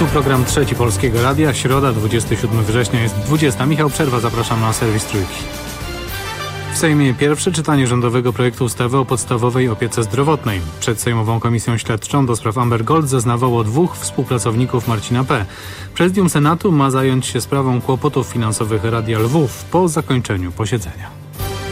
Tu program Trzeci Polskiego Radia, środa, 27 września jest 20. Michał Przerwa, zapraszam na serwis Trójki. W Sejmie pierwsze czytanie rządowego projektu ustawy o podstawowej opiece zdrowotnej. Przed Sejmową Komisją Śledczą do spraw Amber Gold zeznawało 2 współpracowników Marcina P. Prezydium Senatu ma zająć się sprawą kłopotów finansowych Radia Lwów po zakończeniu posiedzenia.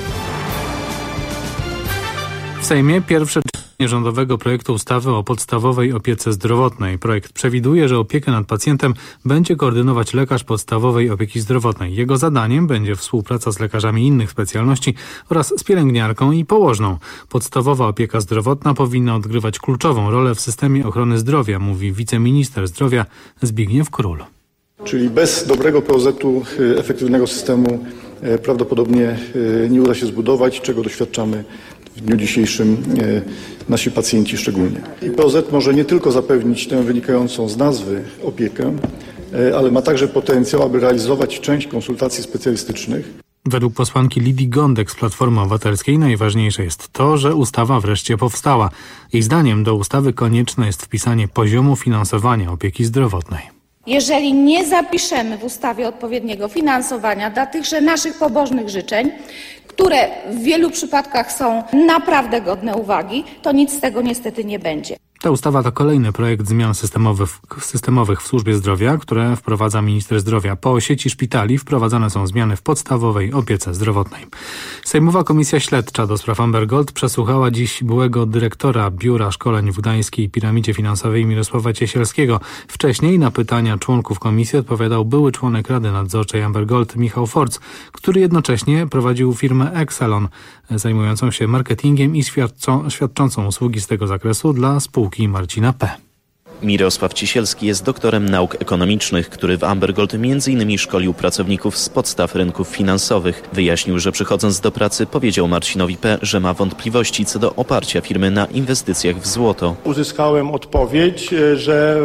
W Sejmie pierwsze czytanie rządowego projektu ustawy o podstawowej opiece zdrowotnej. Projekt przewiduje, że opiekę nad pacjentem będzie koordynować lekarz podstawowej opieki zdrowotnej. Jego zadaniem będzie współpraca z lekarzami innych specjalności oraz z pielęgniarką i położną. Podstawowa opieka zdrowotna powinna odgrywać kluczową rolę w systemie ochrony zdrowia, mówi wiceminister zdrowia Zbigniew Król. Czyli bez dobrego POZ-u efektywnego systemu prawdopodobnie nie uda się zbudować, czego doświadczamy w dniu dzisiejszym nasi pacjenci szczególnie. I POZ może nie tylko zapewnić tę wynikającą z nazwy opiekę, ale ma także potencjał, aby realizować część konsultacji specjalistycznych. Według posłanki Lidii Gądek z Platformy Obywatelskiej najważniejsze jest to, że ustawa wreszcie powstała. Jej zdaniem do ustawy konieczne jest wpisanie poziomu finansowania opieki zdrowotnej. Jeżeli nie zapiszemy w ustawie odpowiedniego finansowania dla tychże naszych pobożnych życzeń, które w wielu przypadkach są naprawdę godne uwagi, to nic z tego niestety nie będzie. Ta ustawa to kolejny projekt zmian systemowych w służbie zdrowia, które wprowadza minister zdrowia. Po sieci szpitali wprowadzane są zmiany w podstawowej opiece zdrowotnej. Sejmowa Komisja Śledcza do spraw Amber Gold przesłuchała dziś byłego dyrektora Biura Szkoleń w Gdańskiej Piramidzie Finansowej Mirosława Ciesielskiego. Wcześniej na pytania członków komisji odpowiadał były członek Rady Nadzorczej Amber Gold Michał Forc, który jednocześnie prowadził firmę Excelon, zajmującą się marketingiem i świadczącą usługi z tego zakresu dla spółki Marcina P. Mirosław Ciesielski jest doktorem nauk ekonomicznych, który w Amber Gold m.in. szkolił pracowników z podstaw rynków finansowych. Wyjaśnił, że przychodząc do pracy powiedział Marcinowi P., że ma wątpliwości co do oparcia firmy na inwestycjach w złoto. Uzyskałem odpowiedź, że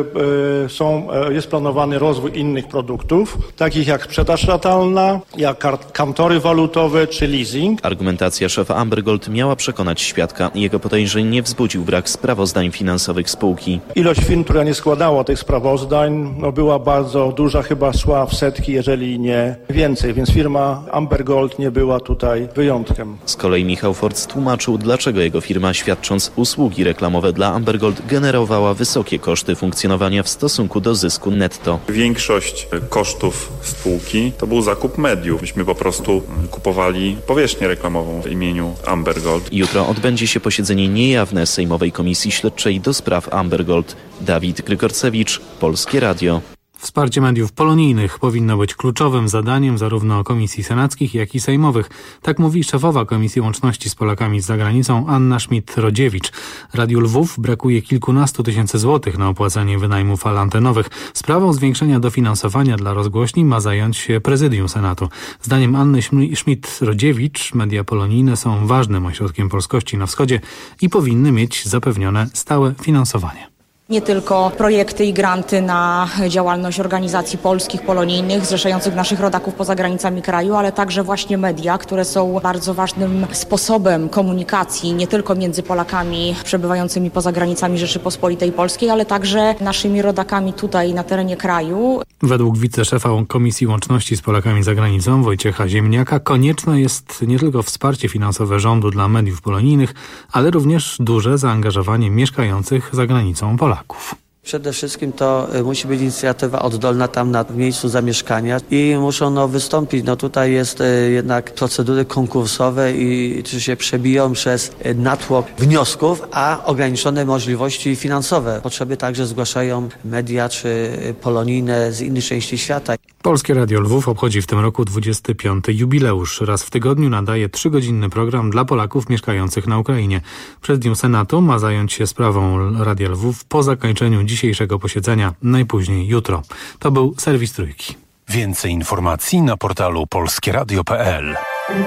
jest planowany rozwój innych produktów, takich jak sprzedaż ratalna, jak kantory walutowe czy leasing. Argumentacja szefa Amber Gold miała przekonać świadka. Jego podejrzeń nie wzbudził brak sprawozdań finansowych spółki. Ilość firm, która nie składała tych sprawozdań, była bardzo duża, chyba szła w setki, jeżeli nie więcej, więc firma Amber Gold nie była tutaj wyjątkiem. Z kolei Michał Forc tłumaczył, dlaczego jego firma, świadcząc usługi reklamowe dla Amber Gold, generowała wysokie koszty funkcjonowania w stosunku do zysku netto. Większość kosztów spółki to był zakup mediów. Myśmy po prostu kupowali powierzchnię reklamową w imieniu Amber Gold. Jutro odbędzie się posiedzenie niejawne Sejmowej Komisji Śledczej do spraw Amber Gold. Dawid Grykorcewicz, Polskie Radio. Wsparcie mediów polonijnych powinno być kluczowym zadaniem zarówno komisji senackich, jak i sejmowych. Tak mówi szefowa Komisji Łączności z Polakami za granicą Anna Schmidt-Rodziewicz. Radiu Lwów brakuje kilkunastu tysięcy złotych na opłacanie wynajmu fal antenowych. Sprawą zwiększenia dofinansowania dla rozgłośni ma zająć się prezydium Senatu. Zdaniem Anny Schmidt-Rodziewicz media polonijne są ważnym ośrodkiem polskości na wschodzie i powinny mieć zapewnione stałe finansowanie. Nie tylko projekty i granty na działalność organizacji polskich, polonijnych, zrzeszających naszych rodaków poza granicami kraju, ale także właśnie media, które są bardzo ważnym sposobem komunikacji nie tylko między Polakami przebywającymi poza granicami Rzeczypospolitej Polskiej, ale także naszymi rodakami tutaj na terenie kraju. Według wiceszefa Komisji Łączności z Polakami za granicą Wojciecha Ziemniaka konieczne jest nie tylko wsparcie finansowe rządu dla mediów polonijnych, ale również duże zaangażowanie mieszkających za granicą Polaków. Przede wszystkim to musi być inicjatywa oddolna tam na miejscu zamieszkania i muszą wystąpić. Tutaj jest jednak procedury konkursowe i czy się przebiją przez natłok wniosków, a ograniczone możliwości finansowe. Potrzeby także zgłaszają media czy polonijne z innych części świata. Polskie Radio Lwów obchodzi w tym roku 25. jubileusz. Raz w tygodniu nadaje 3-godzinny program dla Polaków mieszkających na Ukrainie. Prezydium Senatu ma zająć się sprawą Radia Lwów po zakończeniu dzisiejszego posiedzenia, najpóźniej jutro. To był serwis Trójki. Więcej informacji na portalu polskieradio.pl.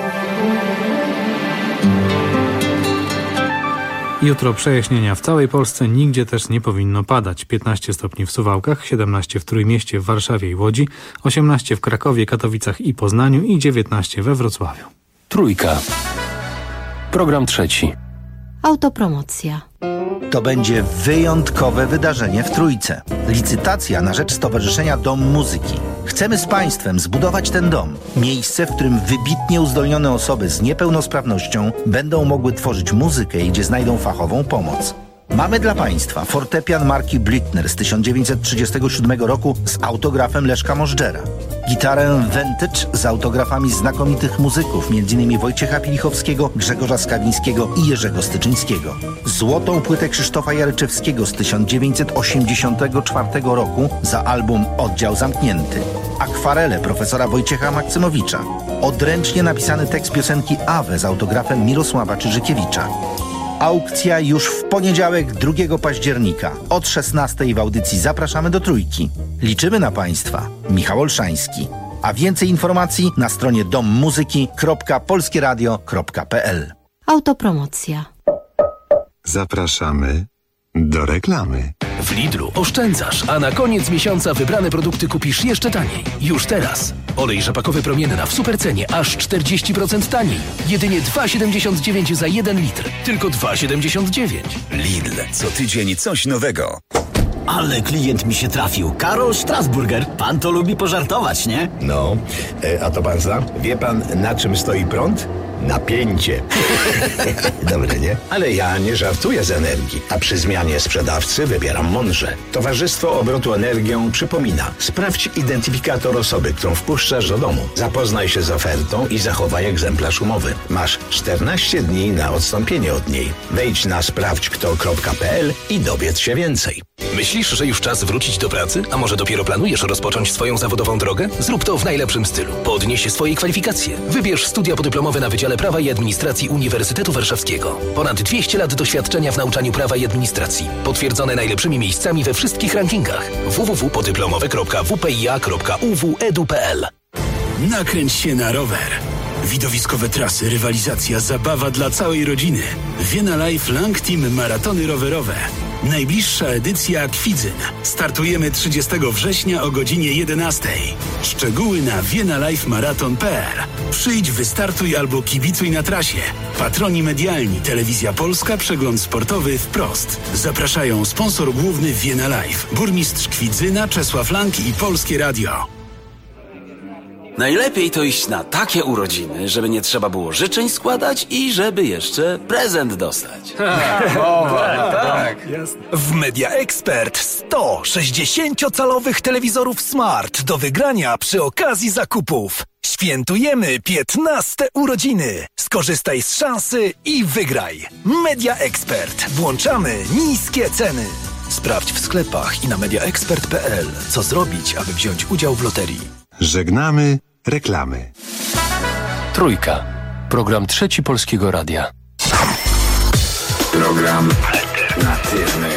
Jutro przejaśnienia w całej Polsce, nigdzie też nie powinno padać. 15 stopni w Suwałkach, 17 w Trójmieście, w Warszawie i Łodzi, 18 w Krakowie, Katowicach i Poznaniu i 19 we Wrocławiu. Trójka. Program trzeci. Autopromocja. To będzie wyjątkowe wydarzenie w Trójce. Licytacja na rzecz Stowarzyszenia Dom Muzyki. Chcemy z Państwem zbudować ten dom. Miejsce, w którym wybitnie uzdolnione osoby z niepełnosprawnością będą mogły tworzyć muzykę i gdzie znajdą fachową pomoc. Mamy dla Państwa fortepian marki Blüthner z 1937 roku z autografem Leszka Możdżera. Gitarę Vintage z autografami znakomitych muzyków, m.in. Wojciecha Pilichowskiego, Grzegorza Skawińskiego i Jerzego Styczyńskiego. Złotą płytę Krzysztofa Jaryczewskiego z 1984 roku za album Oddział Zamknięty. Akwarele profesora Wojciecha Maksymowicza. Odręcznie napisany tekst piosenki Awe z autografem Mirosława Czyżykiewicza. Aukcja już w poniedziałek 2 października. Od 16 w audycji Zapraszamy do Trójki. Liczymy na Państwa. Michał Olszański. A więcej informacji na stronie dommuzyki.polskieradio.pl. Autopromocja. Zapraszamy do reklamy. W Lidlu oszczędzasz, a na koniec miesiąca wybrane produkty kupisz jeszcze taniej. Już teraz. Olej rzepakowy Promienna w supercenie aż 40% taniej. Jedynie 2,79 za 1 litr. Tylko 2,79. Lidl. Co tydzień coś nowego. Ale klient mi się trafił. Karol Strasburger. Pan to lubi pożartować, nie? No, a to pan zna? Wie pan, na czym stoi prąd? Napięcie. Dobre, nie? Ale ja nie żartuję z energii, a przy zmianie sprzedawcy wybieram mądrze. Towarzystwo Obrotu Energią przypomina: sprawdź identyfikator osoby, którą wpuszczasz do domu. Zapoznaj się z ofertą i zachowaj egzemplarz umowy. Masz 14 dni na odstąpienie od niej. Wejdź na sprawdźkto.pl i dowiedz się więcej. Myślisz, że już czas wrócić do pracy? A może dopiero planujesz rozpocząć swoją zawodową drogę? Zrób to w najlepszym stylu. Podnieś swoje kwalifikacje. Wybierz studia podyplomowe na Wydziale Prawa i Administracji Uniwersytetu Warszawskiego. Ponad 200 lat doświadczenia w nauczaniu prawa i administracji. Potwierdzone najlepszymi miejscami we wszystkich rankingach. www.podyplomowe.wpia.uw.edu.pl. Nakręć się na rower. Widowiskowe trasy, rywalizacja, zabawa dla całej rodziny. Vienna Life Lang Team Maratony Rowerowe. Najbliższa edycja Kwidzyn. Startujemy 30 września o godzinie 11. Szczegóły na viennalifemarathon.pl. Przyjdź, wystartuj albo kibicuj na trasie. Patroni medialni, Telewizja Polska, Przegląd Sportowy Wprost. Zapraszają sponsor główny Vienna Life, burmistrz Kwidzyna Czesław Lang i Polskie Radio. Najlepiej to iść na takie urodziny, żeby nie trzeba było życzeń składać i żeby jeszcze prezent dostać. Tak. W Media Expert 100 60-calowych telewizorów Smart do wygrania przy okazji zakupów. Świętujemy 15 urodziny. Skorzystaj z szansy i wygraj. Media Expert. Włączamy niskie ceny. Sprawdź w sklepach i na mediaexpert.pl, co zrobić, aby wziąć udział w loterii. Żegnamy reklamy. Trójka. Program Trzeci Polskiego Radia. Program alternatywny.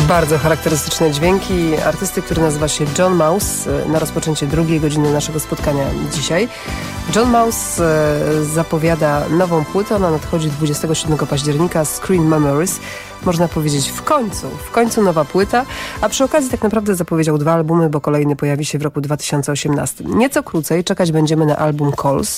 Bardzo charakterystyczne dźwięki artysty, który nazywa się John Mouse, na rozpoczęcie drugiej godziny naszego spotkania dzisiaj. John Mouse zapowiada nową płytę, ona nadchodzi 27 października, Screen Memories. Można powiedzieć w końcu nowa płyta, a przy okazji tak naprawdę zapowiedział 2 albumy, bo kolejny pojawi się w roku 2018. Nieco krócej czekać będziemy na album Calls.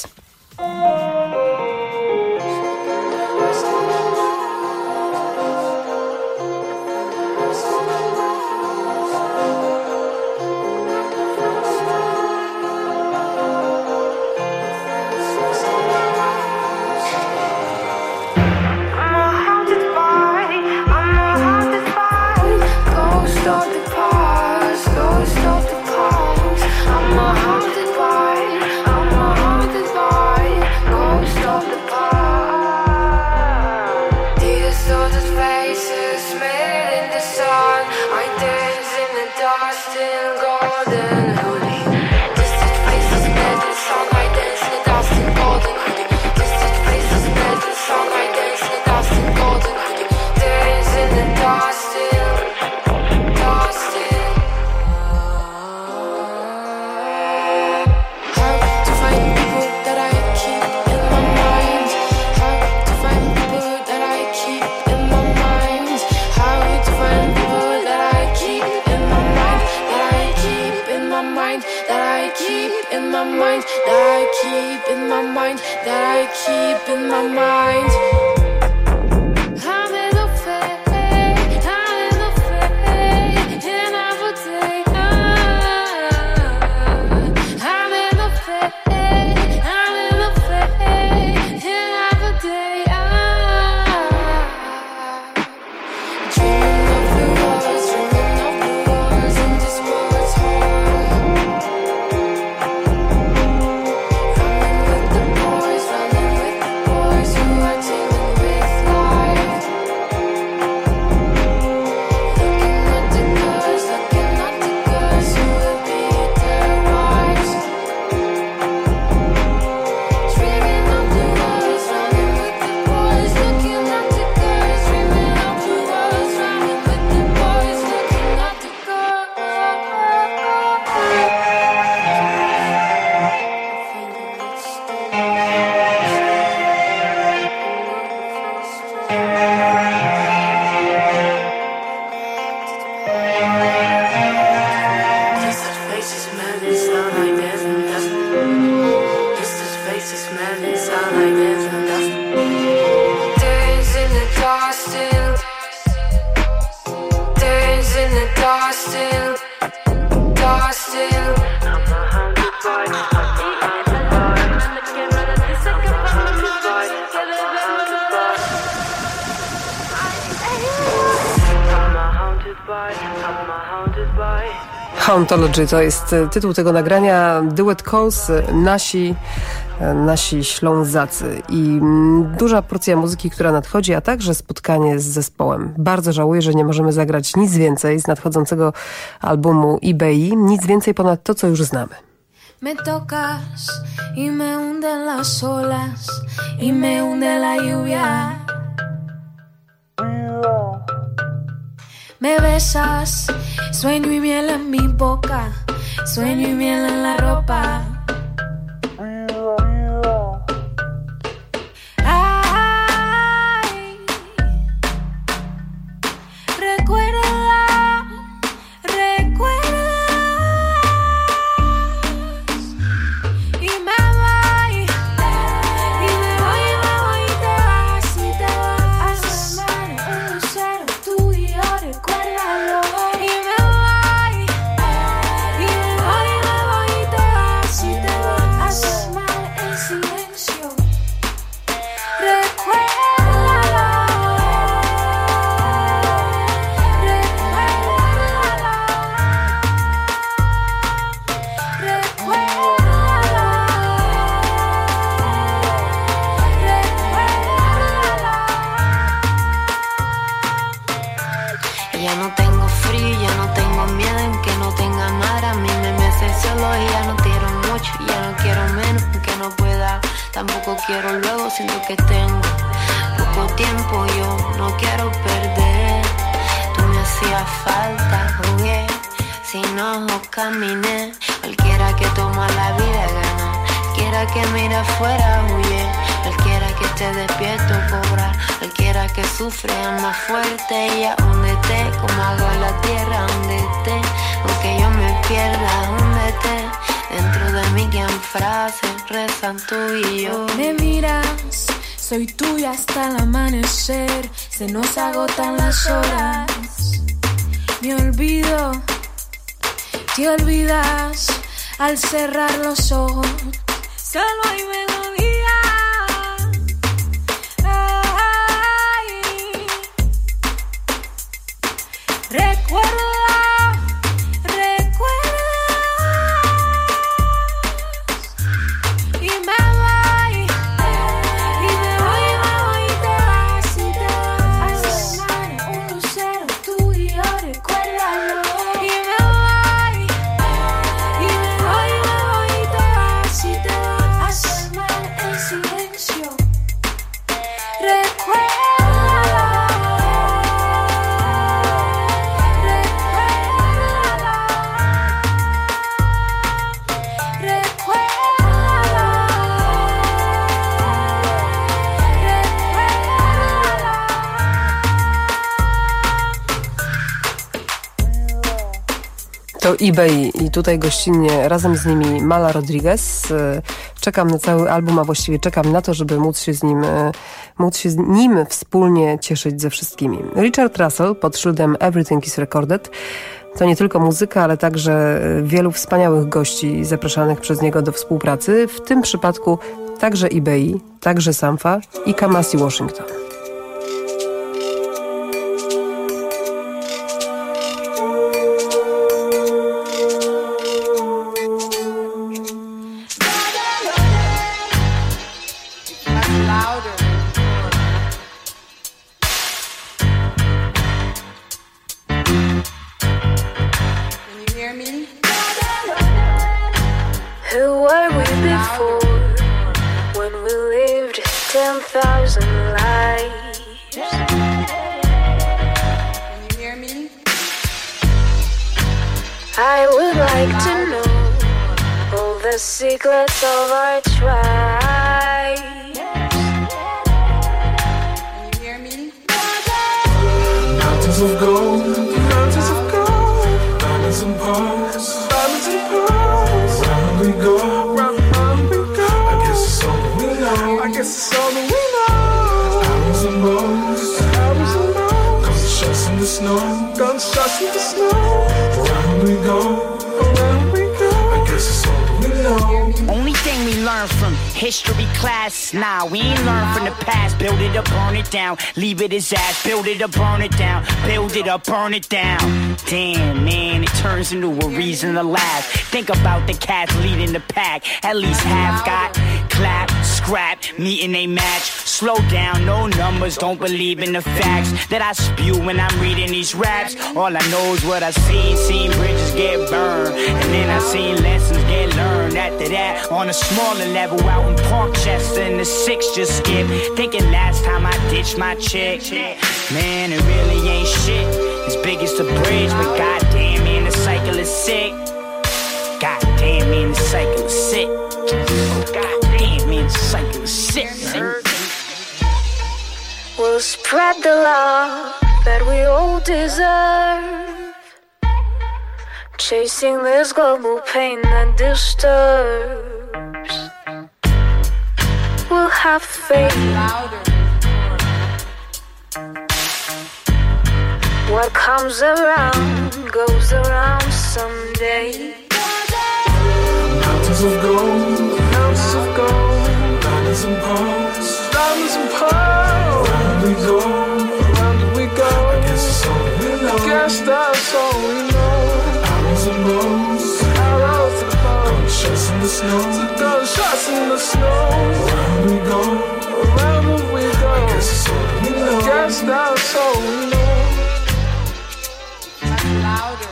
Hauntology to jest tytuł tego nagrania. Duet Calls, nasi Ślązacy i duża porcja muzyki, która nadchodzi, a także spotkanie z zespołem. Bardzo żałuję, że nie możemy zagrać nic więcej z nadchodzącego albumu IBI, nic więcej ponad to, co już znamy. Me tocas y me hunden las olas y me hunde la lluvia. Me besas, sueño y miel en mi boca, sueño y miel en la ropa. Ay, recuerda, y me voy, y te vas, y te vas. Un lucero, tú y yo, recuérdalo. Y me voy, y te vas, y te vas. Mal en silencio, recuérdalo. Ya no tengo frío, ya no tengo miedo en que no tenga nada. A mí me mece el cielo y ya no quiero mucho, ya no quiero menos que no pueda. Tampoco quiero luego, siento que tengo poco tiempo, yo no quiero perder. Tú me hacías sin ojos caminé. Cualquiera que toma la vida gana. Cualquiera que mira afuera huye. Cualquiera que esté despierto cobra. Cualquiera que sufre ama fuerte. Y aún esté como hago en la tierra, donde esté. Aunque yo me pierda, húndete. Dentro de mí que en frases rezan tú y yo. Me miras, soy tuya hasta el amanecer. Se nos agotan las horas. Me olvido, te olvidas al cerrar los ojos. Solo hay melodía. Ay. Recuerda. To eBay i tutaj gościnnie razem z nimi Mala Rodriguez. Czekam na cały album, a właściwie czekam na to, żeby móc się z nim wspólnie cieszyć ze wszystkimi. Richard Russell pod szyldem Everything is Recorded to nie tylko muzyka, ale także wielu wspaniałych gości zapraszanych przez niego do współpracy. W tym przypadku także eBay, także Sampha i Kamasi Washington. Secrets of our tribe. Can you hear me? Mountains of gold, mountains of gold, diamonds and pearls, diamonds and pearls. Round we go, round we go. I guess it's all that we know. I guess it's all that we know. Arrows and bows, arrows and bows. Gunshots in the snow, gunshots in the snow. Round we go, round we go. I guess it's all that we know. Only thing we learn from history class, nah, we ain't learn from the past. Build it up, burn it down, leave it as ass. Build it up, burn it down, build it up, burn it down. Damn, man, it turns into a reason to laugh. Think about the cats leading the pack. At least half got clap, scrap, meeting a match. Slow down, no numbers, don't believe in the facts that I spew when I'm reading these raps. All I know is what I seen bridges get burned, and then I seen lessons get learned. After that, on a smaller level, out in Parkchester in the 6 just skipped. Thinking last time I ditched my chick. Man, it really ain't shit as big as the bridge, but goddamn, man, the cycle is sick. Goddamn, man, the cycle is sick. Oh, goddamn, man, the cycle is sick. We'll spread the love that we all deserve, chasing this global pain that disturbs. We'll have faith. What comes around goes around someday. Mountains of gold, mountains of gold, diamonds and pearls, diamonds and pearls. Round we go, round we go. I guess it's all we know. I guess that's all we know. Arrows and bows, arrows to the bow. Gunshots in the snow, gunshots in the snow. Round we go, round we go. I guess it's all we know. I guess that's all we know. Louder.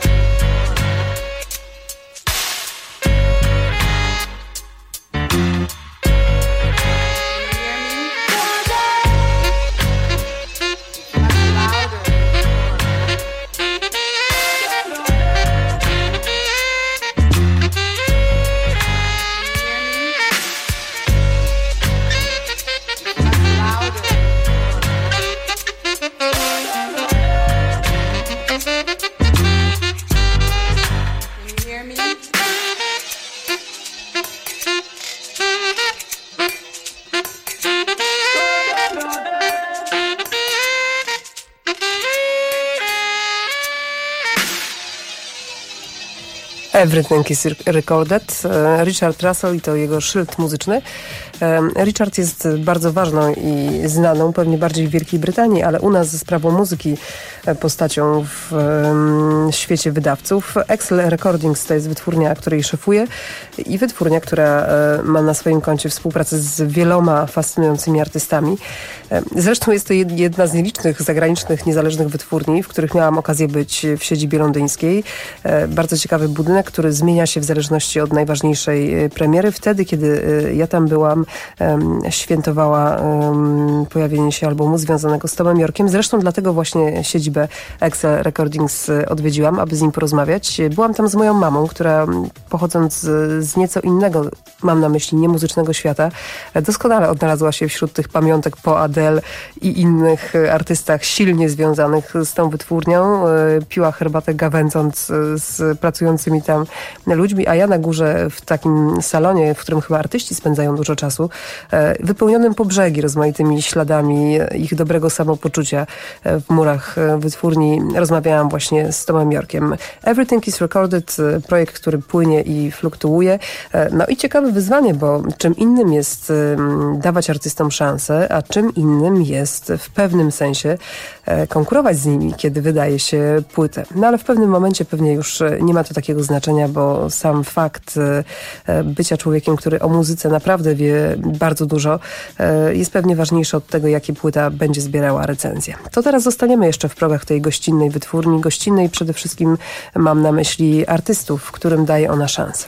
Everything is Recorded. Richard Russell i to jego szyld muzyczny. Richard jest bardzo ważną i znaną, pewnie bardziej w Wielkiej Brytanii, ale u nas ze sprawą muzyki postacią w świecie wydawców. Excel Recordings to jest wytwórnia, której szefuję i wytwórnia, która ma na swoim koncie współpracę z wieloma fascynującymi artystami. Zresztą jest to jedna z nielicznych zagranicznych, niezależnych wytwórni, w których miałam okazję być w siedzibie londyńskiej. Bardzo ciekawy budynek, który zmienia się w zależności od najważniejszej premiery. Wtedy, kiedy ja tam byłam, świętowała pojawienie się albumu związanego z Tomem Yorkiem. Zresztą dlatego właśnie siedzibę Excel Recordings odwiedziłam, aby z nim porozmawiać. Byłam tam z moją mamą, która pochodząc z nieco innego, mam na myśli niemuzycznego świata, doskonale odnalazła się wśród tych pamiątek po Adele i innych artystach silnie związanych z tą wytwórnią. Piła herbatę gawędząc z pracującymi tam ludźmi, a ja na górze w takim salonie, w którym chyba artyści spędzają dużo czasu, wypełnionym po brzegi rozmaitymi śladami ich dobrego samopoczucia w murach wytwórni, rozmawiałam właśnie z Tomem Yorkiem. Everything is Recorded, projekt, który płynie i fluktuuje. No i ciekawe wyzwanie, bo czym innym jest dawać artystom szansę, a czym innym jest w pewnym sensie konkurować z nimi, kiedy wydaje się płytę. No ale w pewnym momencie pewnie już nie ma to takiego znaczenia, bo sam fakt bycia człowiekiem, który o muzyce naprawdę wie bardzo dużo, jest pewnie ważniejszy od tego, jakie płyta będzie zbierała recenzję. To teraz zostaniemy jeszcze w progach tej gościnnej wytwórni. Gościnnej przede wszystkim mam na myśli artystów, którym daje ona szansę.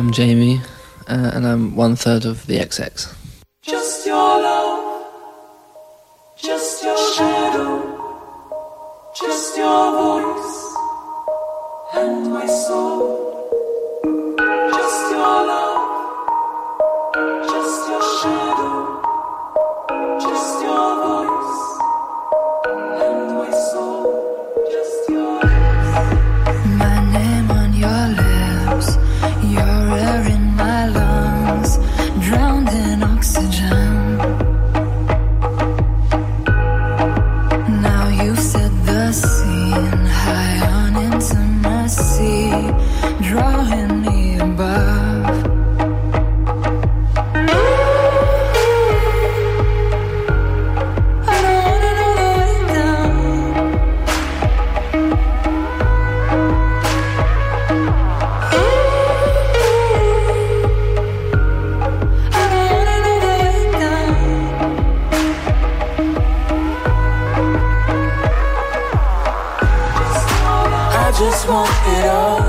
I'm Jamie, and I'm 1/3 of the XX. Just your love, just your shadow, just your voice and my soul. Just your love, just your shadow, just your voice and my soul. Just your voice. My name on your lips, your air in my lungs, drowned in oxygen. Now you've set the scene, high on intimacy, drawing me above. I don't wanna know the way down. I don't wanna know the way down. I just want it all.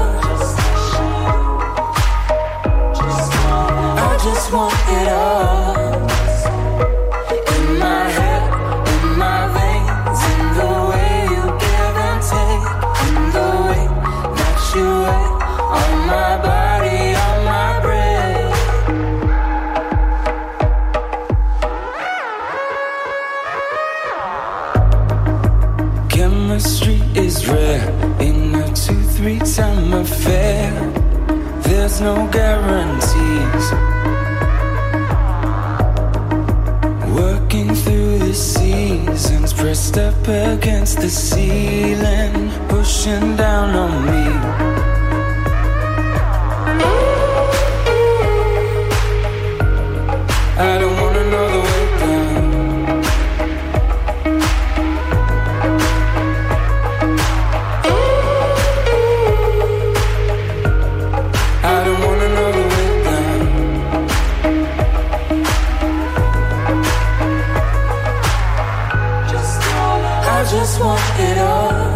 I just want it all. In my head, in my veins, in the way you give and take, in the way that you wait on my body, on my breath. Chemistry is rare in a 2-3 time affair. There's no guarantees. Working through the seasons, pressed up against the ceiling, pushing down on me. I don't wanna know the way down. I don't wanna know the way down. I just want it all.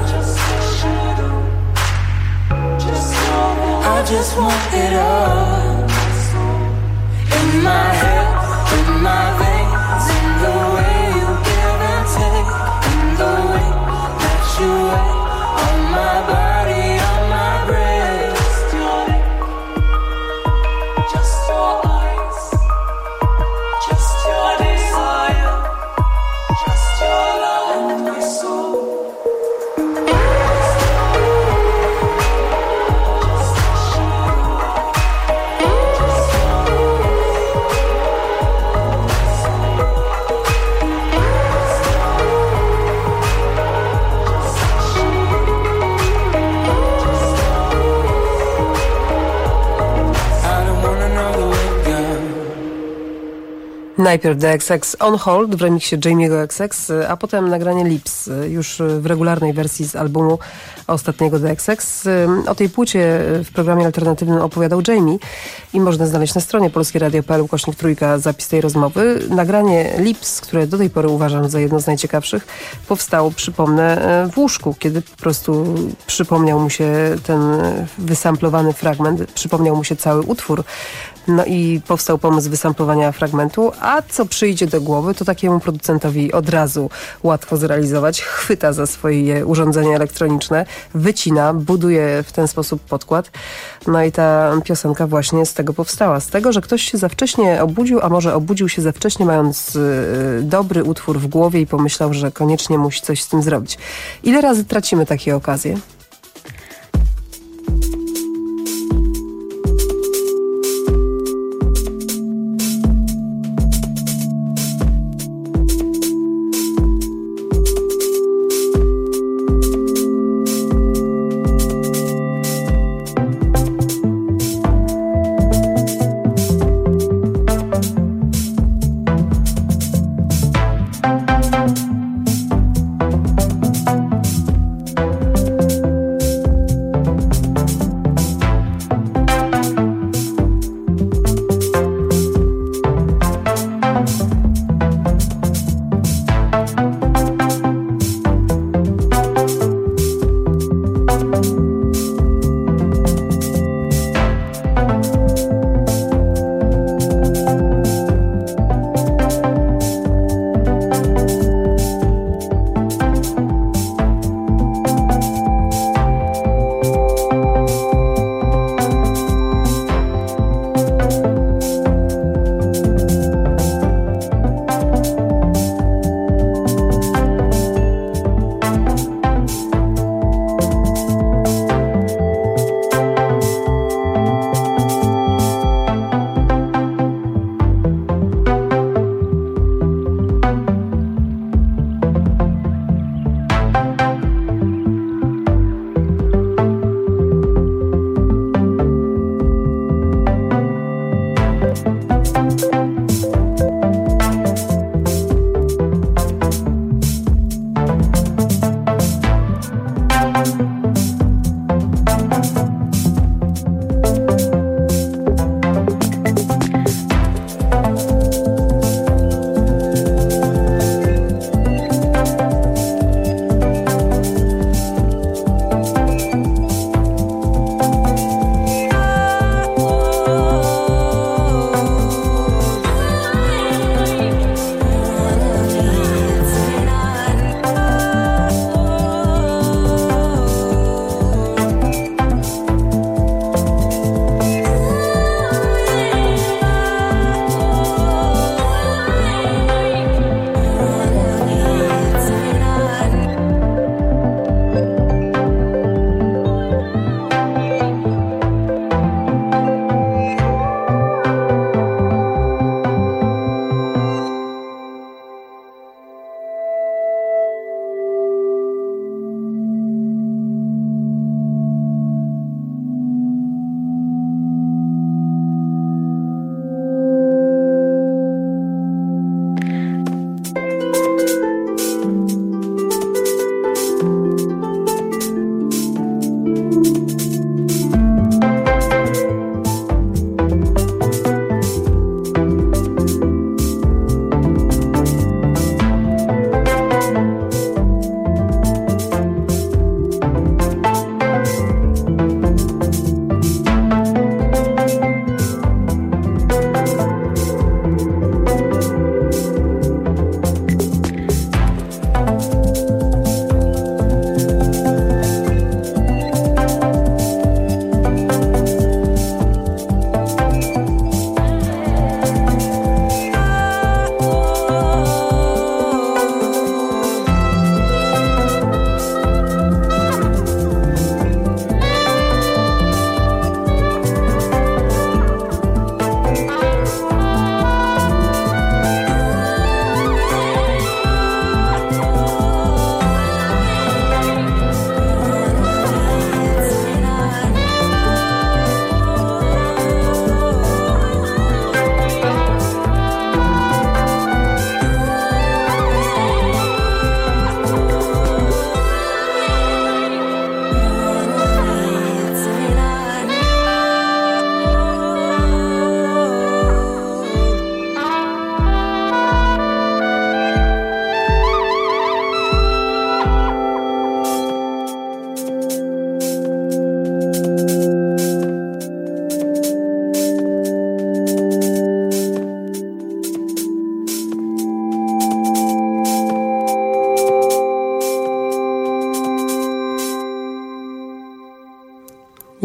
I just want it all. In my head, in my veins, in the way you give and take, in the way that you wait on my body, on my breast. Just your eyes, just your desire, just your love and my soul. Najpierw The XX On Hold w remiksie Jamie'ego XX, a potem nagranie Lips już w regularnej wersji z albumu ostatniego The XX. O tej płycie w programie alternatywnym opowiadał Jamie i można znaleźć na stronie polskieradio.pl/3 zapis tej rozmowy. Nagranie Lips, które do tej pory uważam za jedno z najciekawszych, powstało, przypomnę, w łóżku, kiedy po prostu przypomniał mu się ten wysamplowany fragment, przypomniał mu się cały utwór. No i powstał pomysł wysamplowania fragmentu, a co przyjdzie do głowy, to takiemu producentowi od razu łatwo zrealizować. Chwyta za swoje urządzenie elektroniczne, wycina, buduje w ten sposób podkład. No i ta piosenka właśnie z tego powstała. Z tego, że ktoś się za wcześnie obudził, a może obudził się za wcześnie, mając dobry utwór w głowie i pomyślał, że koniecznie musi coś z tym zrobić. Ile razy tracimy takie okazje?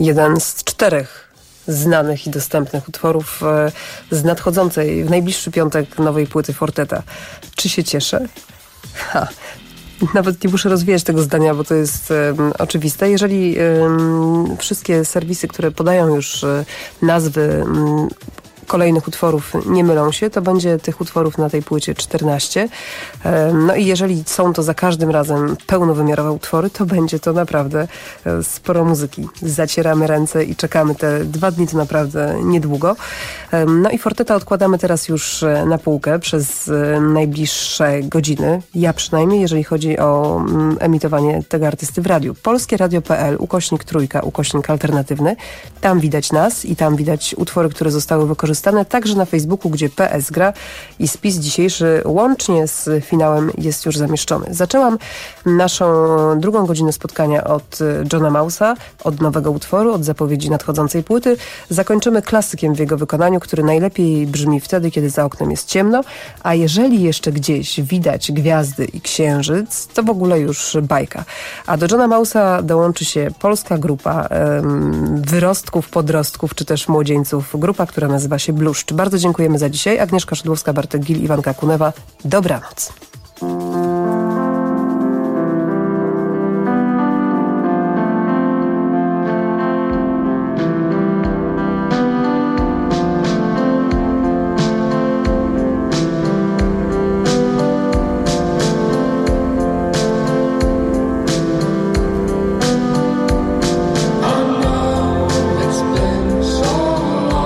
jeden z 4 znanych i dostępnych utworów z nadchodzącej w najbliższy piątek nowej płyty Forteta. Czy się cieszę? Nawet nie muszę rozwijać tego zdania, bo to jest oczywiste. Jeżeli wszystkie serwisy, które podają już nazwy kolejnych utworów nie mylą się, to będzie tych utworów na tej płycie 14. No i jeżeli są to za każdym razem pełnowymiarowe utwory, to będzie to naprawdę sporo muzyki. Zacieramy ręce i czekamy te 2 dni, to naprawdę niedługo. No i Forteta odkładamy teraz już na półkę przez najbliższe godziny. Ja przynajmniej, jeżeli chodzi o emitowanie tego artysty w radiu. polskieradio.pl, /3, /alternatywny. Tam widać nas i tam widać utwory, które zostały wykorzystane. Także na Facebooku, gdzie PS gra i spis dzisiejszy łącznie z finałem jest już zamieszczony. Zaczęłam naszą drugą godzinę spotkania od Johna Mausa, od nowego utworu, od zapowiedzi nadchodzącej płyty. Zakończymy klasykiem w jego wykonaniu, który najlepiej brzmi wtedy, kiedy za oknem jest ciemno, a jeżeli jeszcze gdzieś widać gwiazdy i księżyc, to w ogóle już bajka. A do Johna Mausa dołączy się polska grupa wyrostków, podrostków, czy też młodzieńców. Grupa, która nazywa się Bluszcz. Bardzo dziękujemy za dzisiaj. Agnieszka Szydłowska, Bartek Gil, Iwanka Kunewa. Dobranoc.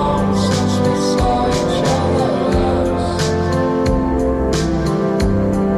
Since we saw each other last.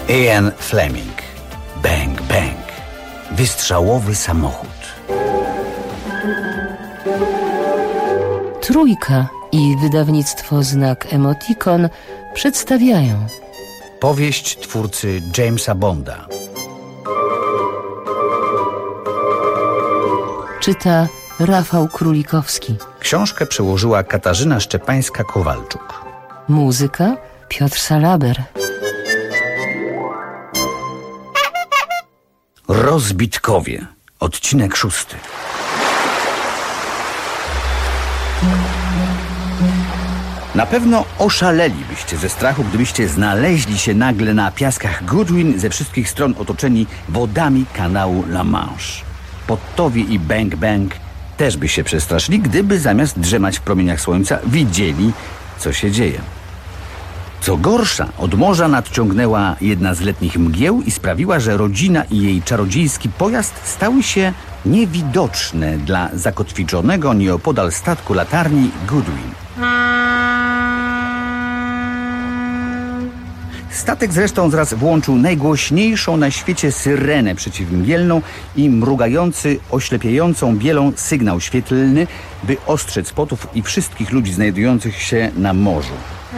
Ian Fleming. Bang, bang. Wystrzałowy samochód. Trójka i wydawnictwo Znak Emotikon przedstawiają Powieść twórcy Jamesa Bonda. Czyta Rafał Królikowski. Książkę przełożyła Katarzyna Szczepańska-Kowalczuk. Muzyka Piotr Salaber. Rozbitkowie. Odcinek 6. Na pewno oszalelibyście ze strachu, gdybyście znaleźli się nagle na piaskach Goodwin, ze wszystkich stron otoczeni wodami kanału La Manche. Podtowie i Bang Bang też by się przestraszyli, gdyby zamiast drzemać w promieniach słońca widzieli, co się dzieje. Co gorsza, od morza nadciągnęła jedna z letnich mgieł i sprawiła, że rodzina i jej czarodziejski pojazd stały się niewidoczne dla zakotwiczonego nieopodal statku latarni Goodwin. Statek zresztą zaraz włączył najgłośniejszą na świecie syrenę przeciwmgielną i mrugający, oślepiającą bielą sygnał świetlny, by ostrzec spotów i wszystkich ludzi znajdujących się na morzu.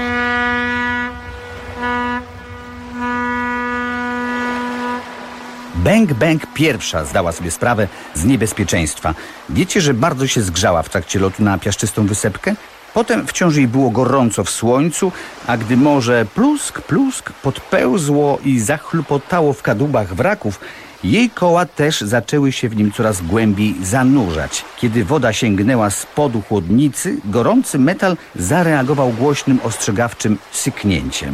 Bang Bang pierwsza zdała sobie sprawę z niebezpieczeństwa. Wiecie, że bardzo się zgrzała w trakcie lotu na piaszczystą wysepkę? Potem wciąż jej było gorąco w słońcu, a gdy morze plusk, plusk podpełzło i zachlupotało w kadłubach wraków, jej koła też zaczęły się w nim coraz głębiej zanurzać. Kiedy woda sięgnęła spodu chłodnicy, gorący metal zareagował głośnym, ostrzegawczym syknięciem.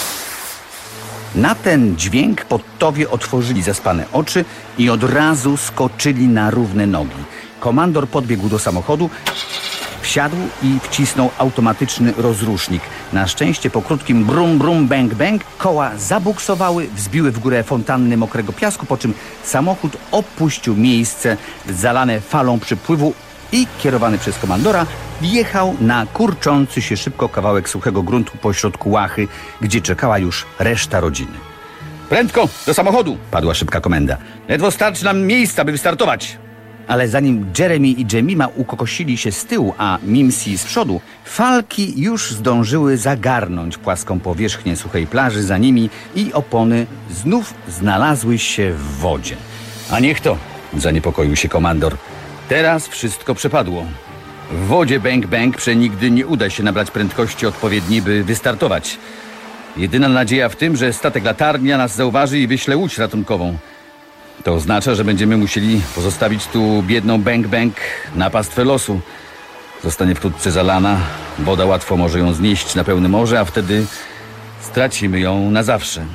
Na ten dźwięk podtowie otworzyli zaspane oczy i od razu skoczyli na równe nogi. Komandor podbiegł do samochodu, wsiadł i wcisnął automatyczny rozrusznik. Na szczęście po krótkim brum brum bang bang koła zabuksowały, wzbiły w górę fontanny mokrego piasku, po czym samochód opuścił miejsce zalane falą przypływu i kierowany przez komandora wjechał na kurczący się szybko kawałek suchego gruntu pośrodku łachy, gdzie czekała już reszta rodziny. Prędko, do samochodu! Padła szybka komenda. Ledwo starczy nam miejsca, by wystartować. Ale zanim Jeremy i Jemima ukokosili się z tyłu, a Mimsy z przodu, falki już zdążyły zagarnąć płaską powierzchnię suchej plaży za nimi i opony znów znalazły się w wodzie. A niech to, zaniepokoił się komandor. Teraz wszystko przepadło. W wodzie Bang Bang przenigdy nie uda się nabrać prędkości odpowiedniej, by wystartować. Jedyna nadzieja w tym, że statek latarnia nas zauważy i wyśle łódź ratunkową. To oznacza, że będziemy musieli pozostawić tu biedną Bang Bang na pastwę losu. Zostanie wkrótce zalana, woda łatwo może ją znieść na pełne morze, a wtedy stracimy ją na zawsze.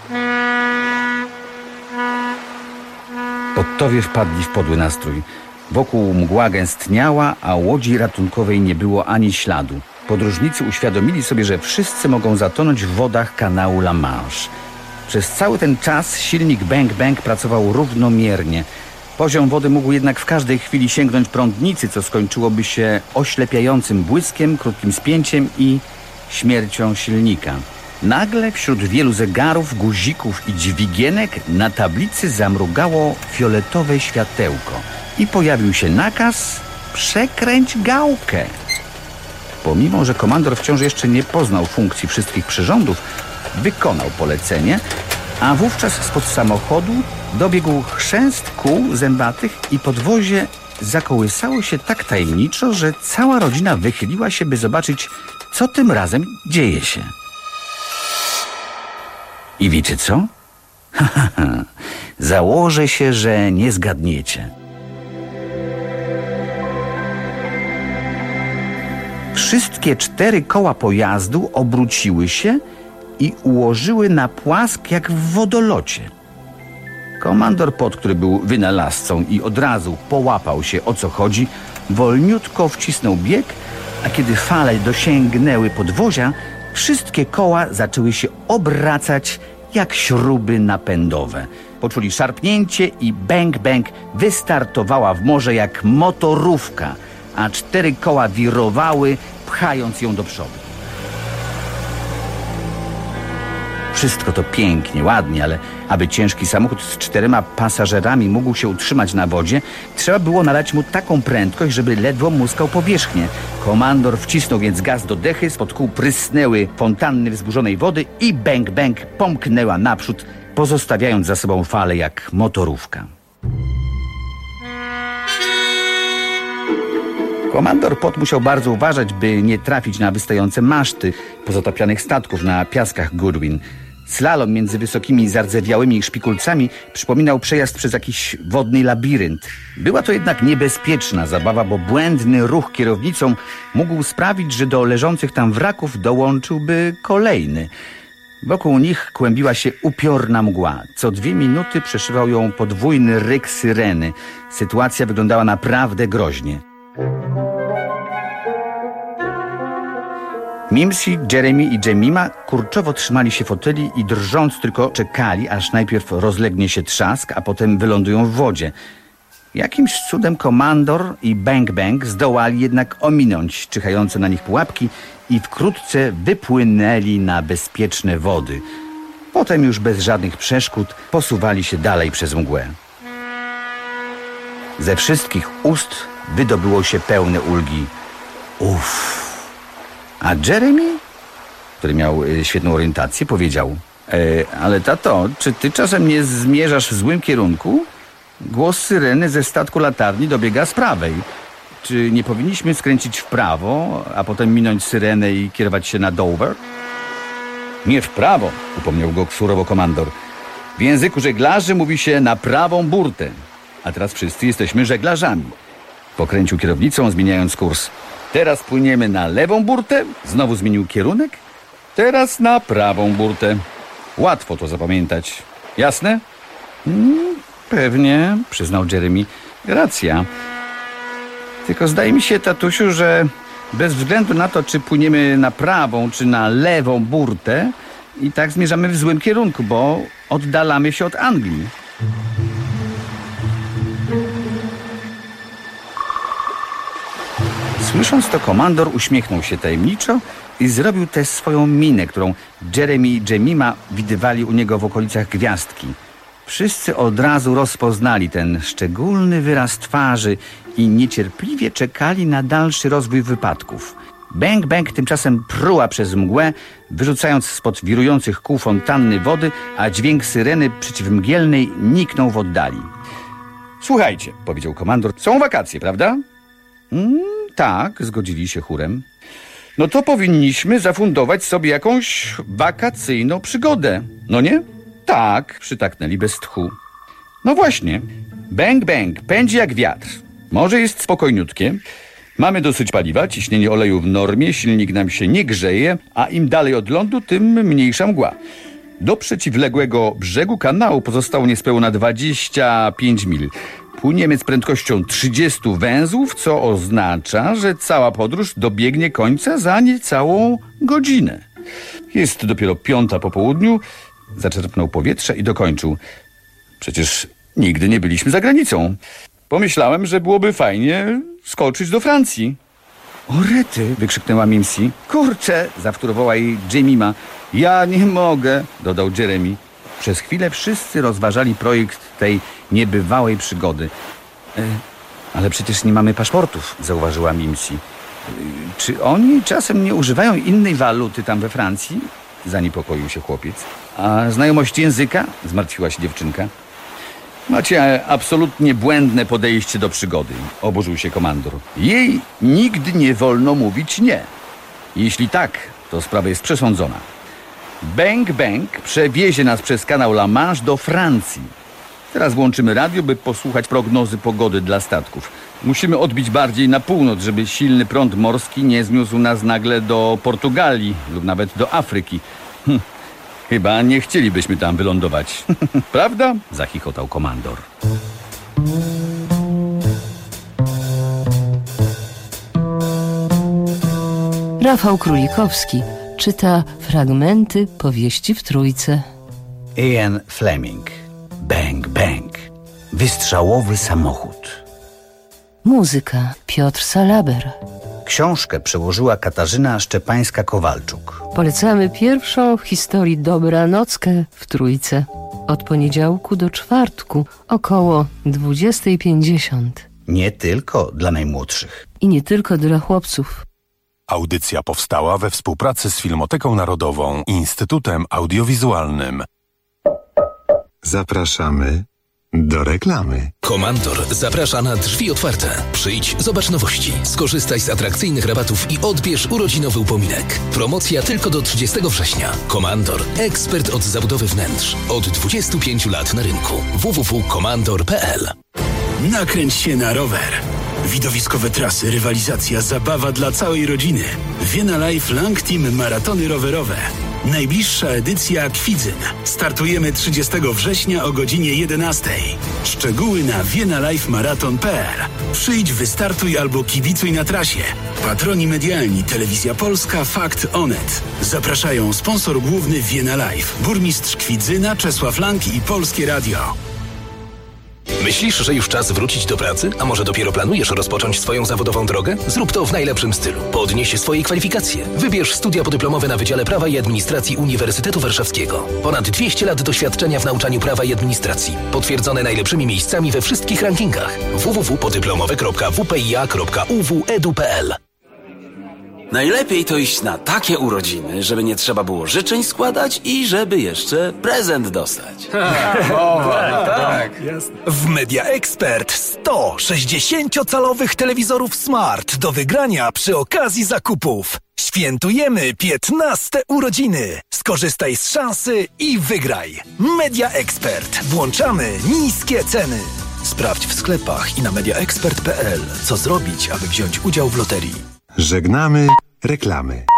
Podtowie wpadli w podły nastrój. Wokół mgła gęstniała, a łodzi ratunkowej nie było ani śladu. Podróżnicy uświadomili sobie, że wszyscy mogą zatonąć w wodach kanału La Manche. Przez cały ten czas silnik Bang Bang pracował równomiernie. Poziom wody mógł jednak w każdej chwili sięgnąć prądnicy, co skończyłoby się oślepiającym błyskiem, krótkim spięciem i śmiercią silnika. Nagle wśród wielu zegarów, guzików i dźwigienek na tablicy zamrugało fioletowe światełko i pojawił się nakaz: przekręć gałkę. Pomimo że komandor wciąż jeszcze nie poznał funkcji wszystkich przyrządów, wykonał polecenie, a wówczas spod samochodu dobiegł chrzęst kół zębatych i podwozie zakołysało się tak tajemniczo, że cała rodzina wychyliła się, by zobaczyć, co tym razem dzieje się. I wiecie co? Założę się, że nie zgadniecie. Wszystkie 4 koła pojazdu obróciły się i ułożyły na płask jak w wodolocie. Komandor Pod, który był wynalazcą i od razu połapał się, o co chodzi, wolniutko wcisnął bieg, a kiedy fale dosięgnęły podwozia, wszystkie koła zaczęły się obracać jak śruby napędowe. Poczuli szarpnięcie i Bang Bang wystartowała w morze jak motorówka, a 4 koła wirowały, pchając ją do przodu. Wszystko to pięknie, ładnie, ale aby ciężki samochód z 4 pasażerami mógł się utrzymać na wodzie, trzeba było nadać mu taką prędkość, żeby ledwo muskał powierzchnię. Komandor wcisnął więc gaz do dechy, spod kół prysnęły fontanny wzburzonej wody i bęk, bęk pomknęła naprzód, pozostawiając za sobą falę jak motorówka. Komandor Pot musiał bardzo uważać, by nie trafić na wystające maszty pozatapianych statków na piaskach Goodwin. Slalom między wysokimi, zardzewiałymi szpikulcami przypominał przejazd przez jakiś wodny labirynt. Była to jednak niebezpieczna zabawa, bo błędny ruch kierownicą mógł sprawić, że do leżących tam wraków dołączyłby kolejny. Wokół nich kłębiła się upiorna mgła. Co 2 minuty przeszywał ją podwójny ryk syreny. Sytuacja wyglądała naprawdę groźnie. Mimsy, Jeremy i Jemima kurczowo trzymali się foteli i drżąc tylko czekali, aż najpierw rozlegnie się trzask, a potem wylądują w wodzie. Jakimś cudem komandor i Bang Bang zdołali jednak ominąć czyhające na nich pułapki i wkrótce wypłynęli na bezpieczne wody. Potem już bez żadnych przeszkód posuwali się dalej przez mgłę. Ze wszystkich ust wydobyło się pełne ulgi. Uff. A Jeremy, który miał świetną orientację, powiedział: ale tato, czy ty czasem nie zmierzasz w złym kierunku? Głos syreny ze statku latarni dobiega z prawej. Czy nie powinniśmy skręcić w prawo, a potem minąć syrenę i kierować się na Dover? Nie w prawo, upomniał go surowo komandor. W języku żeglarzy mówi się na prawą burtę, a teraz wszyscy jesteśmy żeglarzami. Pokręcił kierownicą, zmieniając kurs. Teraz płyniemy na lewą burtę, znowu zmienił kierunek. Teraz na prawą burtę. Łatwo to zapamiętać. Jasne? Pewnie, przyznał Jeremy. Racja. Tylko zdaje mi się, tatusiu, że bez względu na to, czy płyniemy na prawą, czy na lewą burtę, i tak zmierzamy w złym kierunku, bo oddalamy się od Anglii. Słysząc to, komandor uśmiechnął się tajemniczo i zrobił tę swoją minę, którą Jeremy i Jemima widywali u niego w okolicach gwiazdki. Wszyscy od razu rozpoznali ten szczególny wyraz twarzy i niecierpliwie czekali na dalszy rozwój wypadków. Bang Bang tymczasem pruła przez mgłę, wyrzucając spod wirujących kół fontanny wody, a dźwięk syreny przeciwmgielnej niknął w oddali. Słuchajcie, powiedział komandor, są wakacje, prawda? Tak, zgodzili się chórem. No to powinniśmy zafundować sobie jakąś wakacyjną przygodę, no nie? Tak, przytaknęli bez tchu. No właśnie, Bang Bang pędzi jak wiatr. Morze jest spokojniutkie, mamy dosyć paliwa, ciśnienie oleju w normie, silnik nam się nie grzeje, a im dalej od lądu, tym mniejsza mgła. Do przeciwległego brzegu kanału pozostało niespełna 25 mil. Płyniemy z prędkością 30 węzłów, co oznacza, że cała podróż dobiegnie końca za niecałą godzinę. Jest dopiero 5 po południu, zaczerpnął powietrze i dokończył. Przecież nigdy nie byliśmy za granicą. Pomyślałem, że byłoby fajnie skoczyć do Francji. O rety, wykrzyknęła Mimsy. Kurczę, zawtórowała jej Jemima. Ja nie mogę, dodał Jeremy. Przez chwilę wszyscy rozważali projekt tej niebywałej przygody. Ale przecież nie mamy paszportów, zauważyła Mimsy. Czy oni czasem nie używają innej waluty tam we Francji? Zaniepokoił się chłopiec. A znajomość języka? Zmartwiła się dziewczynka. Macie absolutnie błędne podejście do przygody, oburzył się komandor. Jej nigdy nie wolno mówić nie. Jeśli tak, to sprawa jest przesądzona. Bang Bang przewiezie nas przez kanał La Manche do Francji. Teraz włączymy radio, by posłuchać prognozy pogody dla statków. Musimy odbić bardziej na północ, żeby silny prąd morski nie zniósł nas nagle do Portugalii lub nawet do Afryki. Chyba nie chcielibyśmy tam wylądować. Prawda? Zachichotał komandor. Rafał Królikowski czyta fragmenty powieści w Trójce. Ian Fleming. Bang Bang. Wystrzałowy samochód. Muzyka Piotr Salaber. Książkę przełożyła Katarzyna Szczepańska-Kowalczuk. Polecamy pierwszą w historii dobranockę w Trójce. Od poniedziałku do czwartku około 20:50. Nie tylko dla najmłodszych. I nie tylko dla chłopców. Audycja powstała we współpracy z Filmoteką Narodową i Instytutem Audiowizualnym. Zapraszamy do reklamy. Komandor zaprasza na drzwi otwarte. Przyjdź, zobacz nowości, skorzystaj z atrakcyjnych rabatów i odbierz urodzinowy upominek. Promocja tylko do 30 września. Komandor, ekspert od zabudowy wnętrz. Od 25 lat na rynku. www.komandor.pl. Nakręć się na rower. Widowiskowe trasy, rywalizacja, zabawa dla całej rodziny. Vienna Life Lang Team Maratony Rowerowe. Najbliższa edycja Kwidzyn. Startujemy 30 września o godzinie 11. Szczegóły na viennalifemarathon.pl. Przyjdź, wystartuj albo kibicuj na trasie. Patroni medialni Telewizja Polska, Fakt, Onet. Zapraszają sponsor główny Vienna Life, burmistrz Kwidzyna Czesław Lang i Polskie Radio. Myślisz, że już czas wrócić do pracy? A może dopiero planujesz rozpocząć swoją zawodową drogę? Zrób to w najlepszym stylu. Podnieś swoje kwalifikacje. Wybierz studia podyplomowe na Wydziale Prawa i Administracji Uniwersytetu Warszawskiego. Ponad 200 lat doświadczenia w nauczaniu prawa i administracji. Potwierdzone najlepszymi miejscami we wszystkich rankingach. www.podyplomowe.wpia.uw.edu.pl. Najlepiej to iść na takie urodziny, żeby nie trzeba było życzeń składać i żeby jeszcze prezent dostać. Tak. W Media Expert 100 60-calowych telewizorów Smart do wygrania przy okazji zakupów. Świętujemy 15 urodziny. Skorzystaj z szansy i wygraj. Media Expert. Włączamy niskie ceny. Sprawdź w sklepach i na mediaexpert.pl, co zrobić, aby wziąć udział w loterii. Żegnamy reklamy.